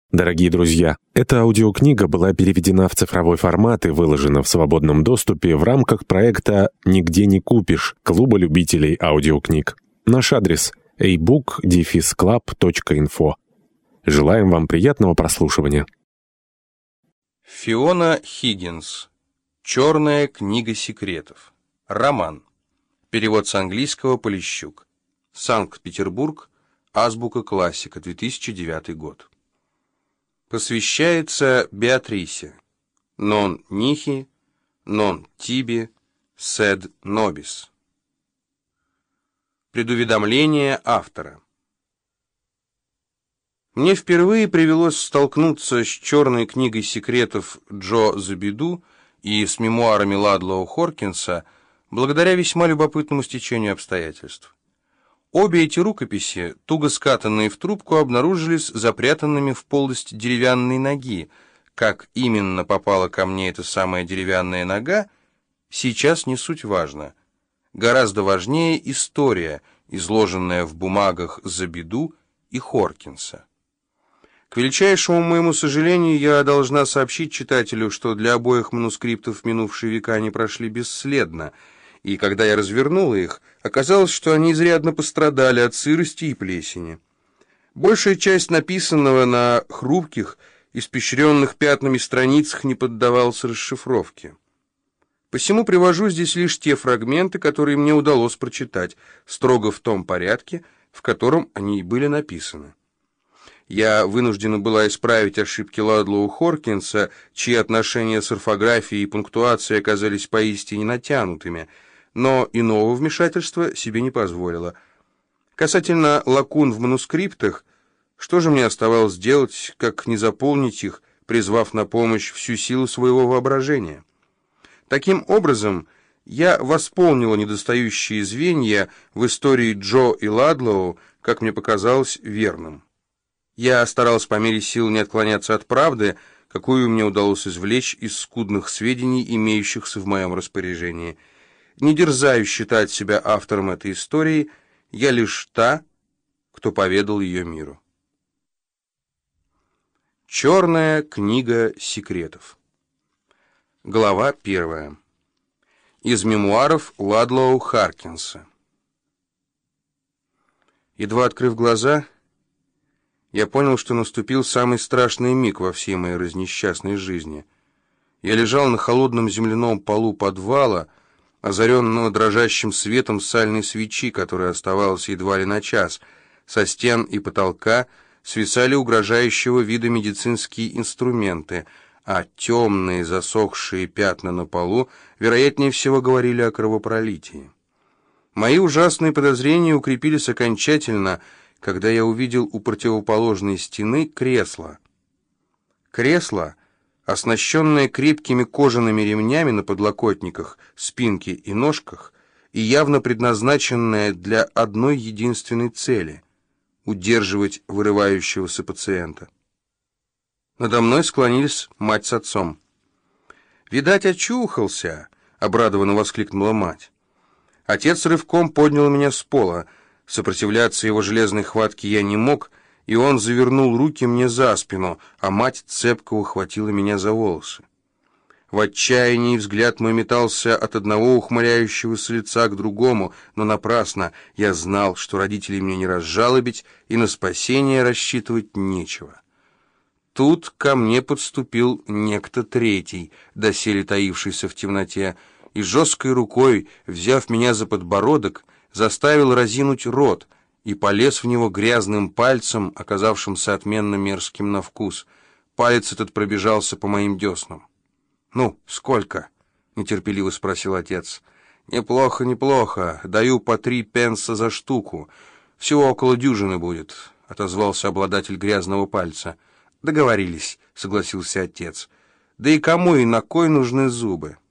Дорогие друзья, эта аудиокнига была переведена в цифровой формат и выложена в свободном доступе в рамках проекта «Нигде не купишь» Клуба любителей аудиокниг. Наш адрес — ebook-club.info. Желаем вам приятного прослушивания. Фиона Хиггинс. «Черная книга секретов». Роман. Перевод с английского Полищук. Санкт-Петербург. Азбука классика. 2009 год. Посвящается Беатрисе. Non nihil, non tibi, sed nobis. Предуведомление автора. Мне впервые привелось столкнуться с черной книгой секретов Джо Зебеду и с мемуарами Ладлоу Хоркинса благодаря весьма любопытному стечению обстоятельств. Обе эти рукописи, туго скатанные в трубку, обнаружились запрятанными в полость деревянной ноги. Как именно попала ко мне эта самая деревянная нога, сейчас не суть важно. Гораздо важнее история, изложенная в бумагах Зебеду и Хоркинса. К величайшему моему сожалению, я должна сообщить читателю, что для обоих манускриптов минувшие века не прошли бесследно, и когда я развернула их, оказалось, что они изрядно пострадали от сырости и плесени. Большая часть написанного на хрупких, испещренных пятнами страницах не поддавалась расшифровке. Посему привожу здесь лишь те фрагменты, которые мне удалось прочитать, строго в том порядке, в котором они были написаны. Я вынуждена была исправить ошибки Ладлоу Хоркинса, чьи отношения с орфографией и пунктуацией оказались поистине натянутыми, но иного вмешательства себе не позволила. Касательно лакун в манускриптах, что же мне оставалось делать, как не заполнить их, призвав на помощь всю силу своего воображения? Таким образом, я восполнила недостающие звенья в истории Джо и Ладлоу, как мне показалось, верным. Я старалась по мере сил не отклоняться от правды, какую мне удалось извлечь из скудных сведений, имеющихся в моем распоряжении. Не дерзаю считать себя автором этой истории, я лишь та, кто поведал ее миру. Черная книга секретов. Глава 1. Из мемуаров Ладлоу Хоркинса. Едва открыв глаза, я понял, что наступил самый страшный миг во всей моей разнесчастной жизни. Я лежал на холодном земляном полу подвала, озаренного дрожащим светом сальной свечи, которая оставалась едва ли на час. Со стен и потолка свисали угрожающего вида медицинские инструменты, а темные засохшие пятна на полу, вероятнее всего, говорили о кровопролитии. Мои ужасные подозрения укрепились окончательно, когда я увидел у противоположной стены кресло. Кресло, оснащенное крепкими кожаными ремнями на подлокотниках, спинке и ножках, и явно предназначенное для одной единственной цели — удерживать вырывающегося пациента. Надо мной склонились мать с отцом. «Видать, очухался!» — обрадованно воскликнула мать. Отец рывком поднял меня с пола. Сопротивляться его железной хватке я не мог, и он завернул руки мне за спину, а мать цепко ухватила меня за волосы. В отчаянии взгляд мой метался от одного ухмыляющегося лица к другому, но напрасно. Я знал, что родителей мне не разжалобить, и на спасение рассчитывать нечего. Тут ко мне подступил некто третий, доселе таившийся в темноте, и жесткой рукой, взяв меня за подбородок, заставил разинуть рот и полез в него грязным пальцем, оказавшимся отменно мерзким на вкус. Палец этот пробежался по моим деснам. «Ну, сколько?» — нетерпеливо спросил отец. «Неплохо, неплохо. Даю по 3 пенса за штуку. Всего около дюжины будет», — отозвался обладатель грязного пальца. «Договорились», — согласился отец. «Да и кому и на кой нужны зубы?»